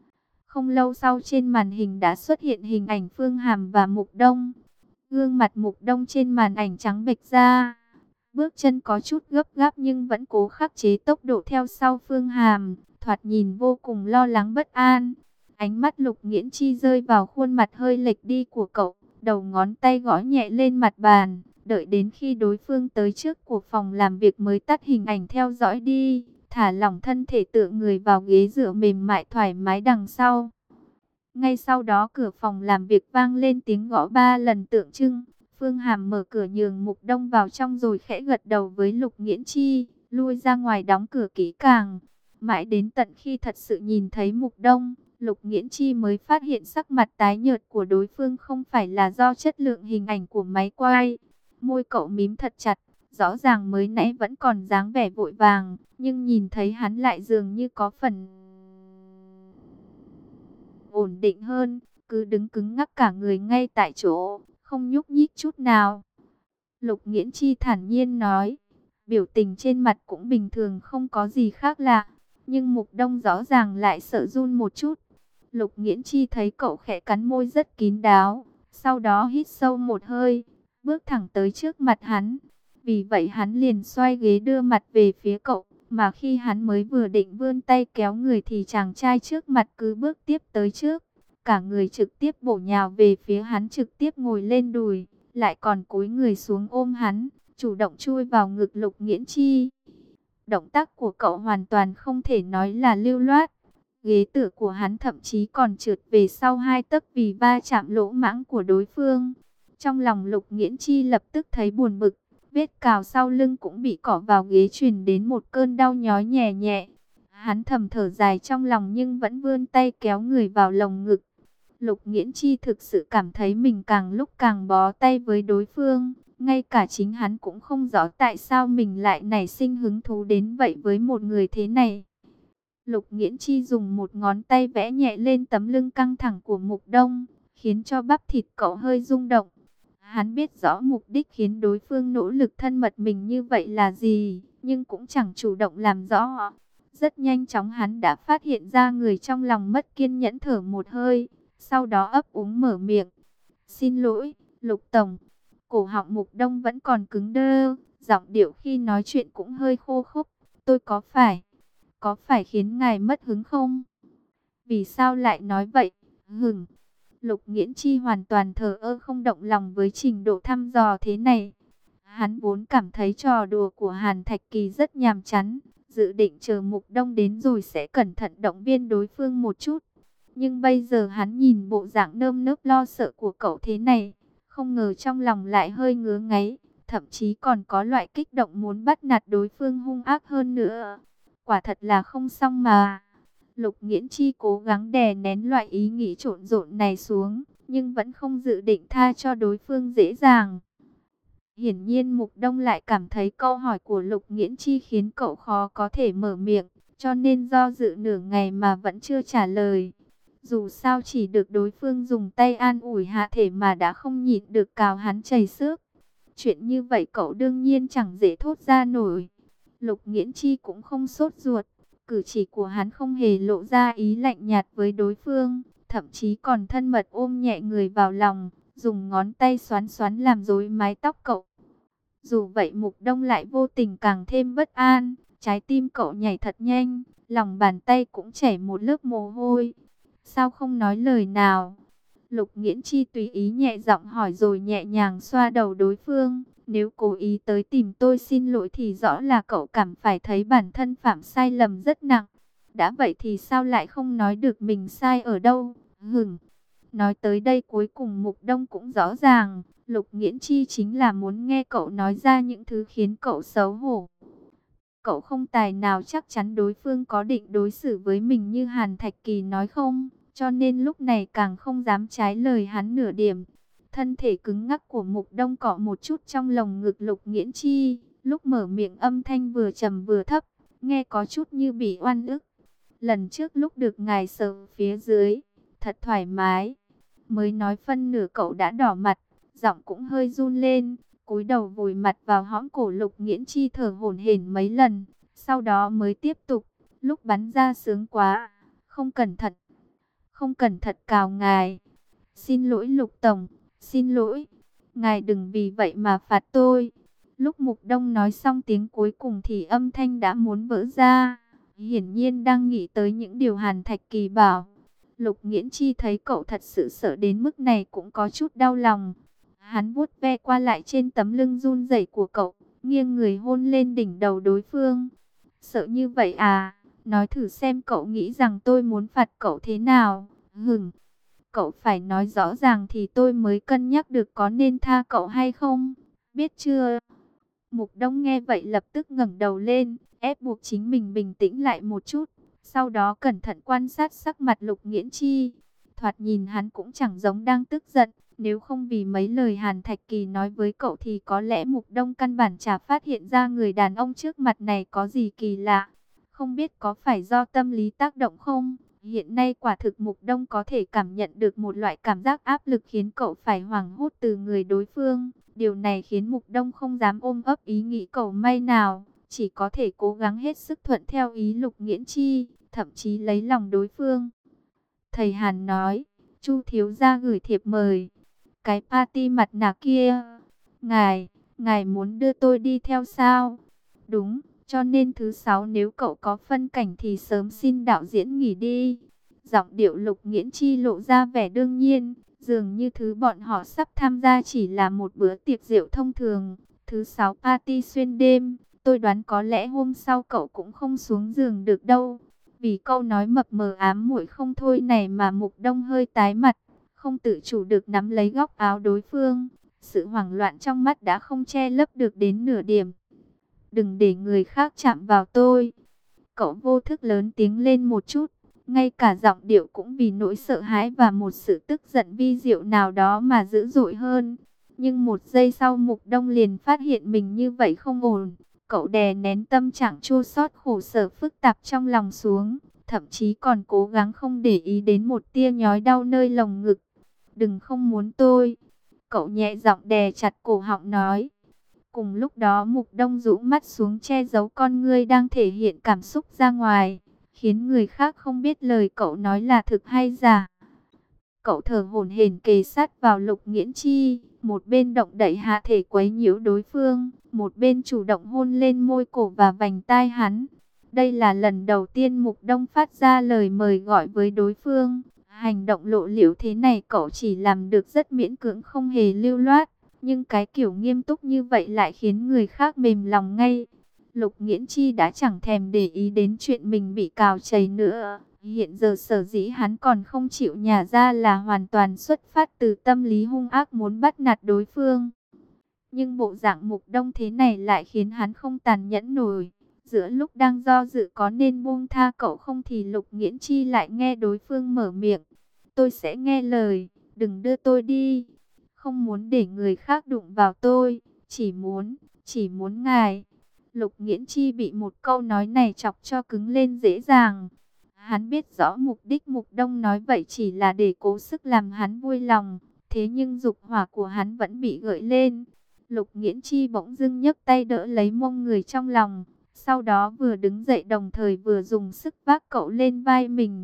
Không lâu sau trên màn hình đã xuất hiện hình ảnh Phương Hàm và Mục Đông. Gương mặt Mục Đông trên màn ảnh trắng bệch ra. Bước chân có chút gấp gáp nhưng vẫn cố khắc chế tốc độ theo sau Phương Hàm. Thoạt nhìn vô cùng lo lắng bất an. Ánh mắt Lục Nghiễn Chi rơi vào khuôn mặt hơi lệch đi của cậu. Đầu ngón tay gõ nhẹ lên mặt bàn. Đợi đến khi đối phương tới trước của phòng làm việc mới tắt hình ảnh theo dõi đi. Thả lỏng thân thể tựa người vào ghế dựa mềm mại thoải mái đằng sau. Ngay sau đó cửa phòng làm việc vang lên tiếng gõ ba lần tượng trưng. Phương Hàm mở cửa nhường Mục Đông vào trong rồi khẽ gật đầu với Lục Nghiễn Chi, lui ra ngoài đóng cửa kỹ càng. Mãi đến tận khi thật sự nhìn thấy Mục Đông, Lục Nghiễn Chi mới phát hiện sắc mặt tái nhợt của đối phương không phải là do chất lượng hình ảnh của máy quay. Môi cậu mím thật chặt, rõ ràng mới nãy vẫn còn dáng vẻ vội vàng, nhưng nhìn thấy hắn lại dường như có phần ổn định hơn, cứ đứng cứng ngắc cả người ngay tại chỗ, không nhúc nhích chút nào. Lục Nghiễn Chi thản nhiên nói, biểu tình trên mặt cũng bình thường không có gì khác lạ, nhưng Mục Đông rõ ràng lại sợ run một chút. Lục Nghiễn Chi thấy cậu khẽ cắn môi rất kín đáo, sau đó hít sâu một hơi, bước thẳng tới trước mặt hắn. Vì vậy hắn liền xoay ghế đưa mặt về phía cậu, mà khi hắn mới vừa định vươn tay kéo người thì chàng trai trước mặt cứ bước tiếp tới trước. Cả người trực tiếp bổ nhào về phía hắn, trực tiếp ngồi lên đùi, lại còn cúi người xuống ôm hắn, chủ động chui vào ngực Lục Nghiễn Chi. Động tác của cậu hoàn toàn không thể nói là lưu loát. Ghế tựa của hắn thậm chí còn trượt về sau hai tấc vì va chạm lỗ mãng của đối phương. Trong lòng Lục Nghiễn Chi lập tức thấy buồn bực, vết cào sau lưng cũng bị cỏ vào ghế truyền đến một cơn đau nhói nhẹ nhẹ. Hắn thầm thở dài trong lòng nhưng vẫn vươn tay kéo người vào lồng ngực. Lục Nghiễn Chi thực sự cảm thấy mình càng lúc càng bó tay với đối phương. Ngay cả chính hắn cũng không rõ tại sao mình lại nảy sinh hứng thú đến vậy với một người thế này. Lục Nghiễn Chi dùng một ngón tay vẽ nhẹ lên tấm lưng căng thẳng của Mục Đông, khiến cho bắp thịt cậu hơi rung động. Hắn biết rõ mục đích khiến đối phương nỗ lực thân mật mình như vậy là gì, nhưng cũng chẳng chủ động làm rõ. Rất nhanh chóng hắn đã phát hiện ra người trong lòng mất kiên nhẫn, thở một hơi, sau đó ấp úng mở miệng. Xin lỗi, Lục Tổng. Cổ họng Mục Đông vẫn còn cứng đơ, giọng điệu khi nói chuyện cũng hơi khô khốc. Tôi có phải, có phải khiến ngài mất hứng không? Vì sao lại nói vậy? Hửng. Lục Nghiễn Chi hoàn toàn thờ ơ không động lòng với trình độ thăm dò thế này. Hắn vốn cảm thấy trò đùa của Hàn Thạch Kỳ rất nhàm chán, dự định chờ Mục Đông đến rồi sẽ cẩn thận động viên đối phương một chút. Nhưng bây giờ hắn nhìn bộ dạng nơm nớp lo sợ của cậu thế này, không ngờ trong lòng lại hơi ngứa ngáy, thậm chí còn có loại kích động muốn bắt nạt đối phương hung ác hơn nữa. Quả thật là không xong mà. Lục Nghiễn Chi cố gắng đè nén loại ý nghĩ trộn rộn này xuống, nhưng vẫn không dự định tha cho đối phương dễ dàng. Hiển nhiên Mục Đông lại cảm thấy câu hỏi của Lục Nghiễn Chi khiến cậu khó có thể mở miệng, cho nên do dự nửa ngày mà vẫn chưa trả lời. Dù sao chỉ được đối phương dùng tay an ủi hạ thể mà đã không nhịn được cào hắn chảy xước. Chuyện như vậy cậu đương nhiên chẳng dễ thốt ra nổi. Lục Nghiễn Chi cũng không sốt ruột. Cử chỉ của hắn không hề lộ ra ý lạnh nhạt với đối phương, thậm chí còn thân mật ôm nhẹ người vào lòng, dùng ngón tay xoắn xoắn làm rối mái tóc cậu. Dù vậy Mục Đông lại vô tình càng thêm bất an, trái tim cậu nhảy thật nhanh, lòng bàn tay cũng chảy một lớp mồ hôi. Sao không nói lời nào? Lục Nghiễn Chi tùy ý nhẹ giọng hỏi rồi nhẹ nhàng xoa đầu đối phương. Nếu cố ý tới tìm tôi xin lỗi thì rõ là cậu cảm phải thấy bản thân phạm sai lầm rất nặng. Đã vậy thì sao lại không nói được mình sai ở đâu? Hửng. Nói tới đây cuối cùng Mục Đông cũng rõ ràng. Lục Nghiễn Chi chính là muốn nghe cậu nói ra những thứ khiến cậu xấu hổ. Cậu không tài nào chắc chắn đối phương có định đối xử với mình như Hàn Thạch Kỳ nói không? Cho nên lúc này càng không dám trái lời hắn nửa điểm. Thân thể cứng ngắc của Mục Đông cọ một chút trong lồng ngực Lục Nghiễn Chi, lúc mở miệng âm thanh vừa trầm vừa thấp, nghe có chút như bị oan ức. Lần trước lúc được ngài sờ phía dưới, thật thoải mái. Mới nói phân nửa cậu đã đỏ mặt, giọng cũng hơi run lên, cúi đầu vùi mặt vào hõm cổ Lục Nghiễn Chi thở hổn hển mấy lần, sau đó mới tiếp tục, lúc bắn ra sướng quá, không cẩn thận, không cẩn thận cào ngài. Xin lỗi Lục Tổng. Xin lỗi, ngài đừng vì vậy mà phạt tôi. Lúc Mục Đông nói xong tiếng cuối cùng thì âm thanh đã muốn vỡ ra. Hiển nhiên đang nghĩ tới những điều Hàn Thạch Kỳ bảo. Lục Nghiễn Chi thấy cậu thật sự sợ đến mức này cũng có chút đau lòng. Hắn vuốt ve qua lại trên tấm lưng run rẩy của cậu, nghiêng người hôn lên đỉnh đầu đối phương. Sợ như vậy à? Nói thử xem cậu nghĩ rằng tôi muốn phạt cậu thế nào? Hửng. Cậu phải nói rõ ràng thì tôi mới cân nhắc được có nên tha cậu hay không. Biết chưa? Mục Đông nghe vậy lập tức ngẩng đầu lên, ép buộc chính mình bình tĩnh lại một chút. Sau đó cẩn thận quan sát sắc mặt Lục Nghiễn Chi. Thoạt nhìn hắn cũng chẳng giống đang tức giận. Nếu không vì mấy lời Hàn Thạch Kỳ nói với cậu thì có lẽ Mục Đông căn bản chả phát hiện ra người đàn ông trước mặt này có gì kỳ lạ. Không biết có phải do tâm lý tác động không? Hiện nay quả thực Mục Đông có thể cảm nhận được một loại cảm giác áp lực khiến cậu phải hoảng hốt từ người đối phương. Điều này khiến Mục Đông không dám ôm ấp ý nghĩ cầu may nào, chỉ có thể cố gắng hết sức thuận theo ý Lục Nghiễn Chi, thậm chí lấy lòng đối phương. Thầy Hàn nói, Chu thiếu gia gửi thiệp mời. Cái party mặt nạ kia, ngài, ngài muốn đưa tôi đi theo sao? Đúng, cho nên thứ sáu nếu cậu có phân cảnh thì sớm xin đạo diễn nghỉ đi. Giọng điệu Lục Nghiễn Chi lộ ra vẻ đương nhiên, dường như thứ bọn họ sắp tham gia chỉ là một bữa tiệc rượu thông thường. Thứ sáu party xuyên đêm, tôi đoán có lẽ hôm sau cậu cũng không xuống giường được đâu. Vì câu nói mập mờ ám muội không thôi này mà Mục Đông hơi tái mặt, không tự chủ được nắm lấy góc áo đối phương. Sự hoảng loạn trong mắt đã không che lấp được đến nửa điểm. Đừng để người khác chạm vào tôi. Cậu vô thức lớn tiếng lên một chút. Ngay cả giọng điệu cũng vì nỗi sợ hãi và một sự tức giận vi diệu nào đó mà dữ dội hơn. Nhưng một giây sau Mục Đông liền phát hiện mình như vậy không ổn. Cậu đè nén tâm trạng chua xót khổ sở phức tạp trong lòng xuống. Thậm chí còn cố gắng không để ý đến một tia nhói đau nơi lồng ngực. Đừng không muốn tôi. Cậu nhẹ giọng đè chặt cổ họng nói. Cùng lúc đó Mục Đông rũ mắt xuống che giấu con ngươi đang thể hiện cảm xúc ra ngoài, khiến người khác không biết lời cậu nói là thực hay giả. Cậu thở hổn hển kề sát vào Lục Nghiễn Chi, một bên động đậy hạ thể quấy nhiễu đối phương, một bên chủ động hôn lên môi cổ và vành tai hắn. Đây là lần đầu tiên Mục Đông phát ra lời mời gọi với đối phương. Hành động lộ liễu thế này cậu chỉ làm được rất miễn cưỡng, không hề lưu loát. Nhưng cái kiểu nghiêm túc như vậy lại khiến người khác mềm lòng ngay. Lục Nghiễn Chi đã chẳng thèm để ý đến chuyện mình bị cào chảy nữa. Hiện giờ sở dĩ hắn còn không chịu nhả ra là hoàn toàn xuất phát từ tâm lý hung ác muốn bắt nạt đối phương. Nhưng bộ dạng Mục Đông thế này lại khiến hắn không tàn nhẫn nổi. Giữa lúc đang do dự có nên buông tha cậu không thì Lục Nghiễn Chi lại nghe đối phương mở miệng. Tôi sẽ nghe lời, đừng đưa tôi đi. Không muốn để người khác đụng vào tôi, chỉ muốn, chỉ muốn ngài. Lục Nghiễn Chi bị một câu nói này chọc cho cứng lên dễ dàng. Hắn biết rõ mục đích Mục Đông nói vậy chỉ là để cố sức làm hắn vui lòng. Thế nhưng dục hỏa của hắn vẫn bị gợi lên. Lục Nghiễn Chi bỗng dưng nhấc tay đỡ lấy mông người trong lòng. Sau đó vừa đứng dậy đồng thời vừa dùng sức vác cậu lên vai mình.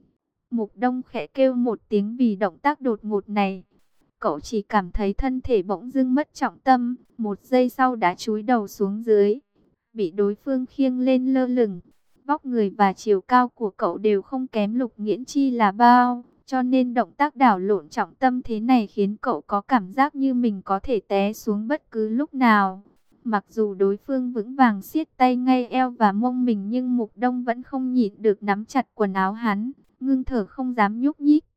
Mục Đông khẽ kêu một tiếng vì động tác đột ngột này. Cậu chỉ cảm thấy thân thể bỗng dưng mất trọng tâm, một giây sau đã chúi đầu xuống dưới, bị đối phương khiêng lên lơ lửng. Vóc người và chiều cao của cậu đều không kém Lục Nghiễn Chi là bao, cho nên động tác đảo lộn trọng tâm thế này khiến cậu có cảm giác như mình có thể té xuống bất cứ lúc nào. Mặc dù đối phương vững vàng siết tay ngay eo và mông mình nhưng Mục Đông vẫn không nhịn được nắm chặt quần áo hắn, ngưng thở không dám nhúc nhích.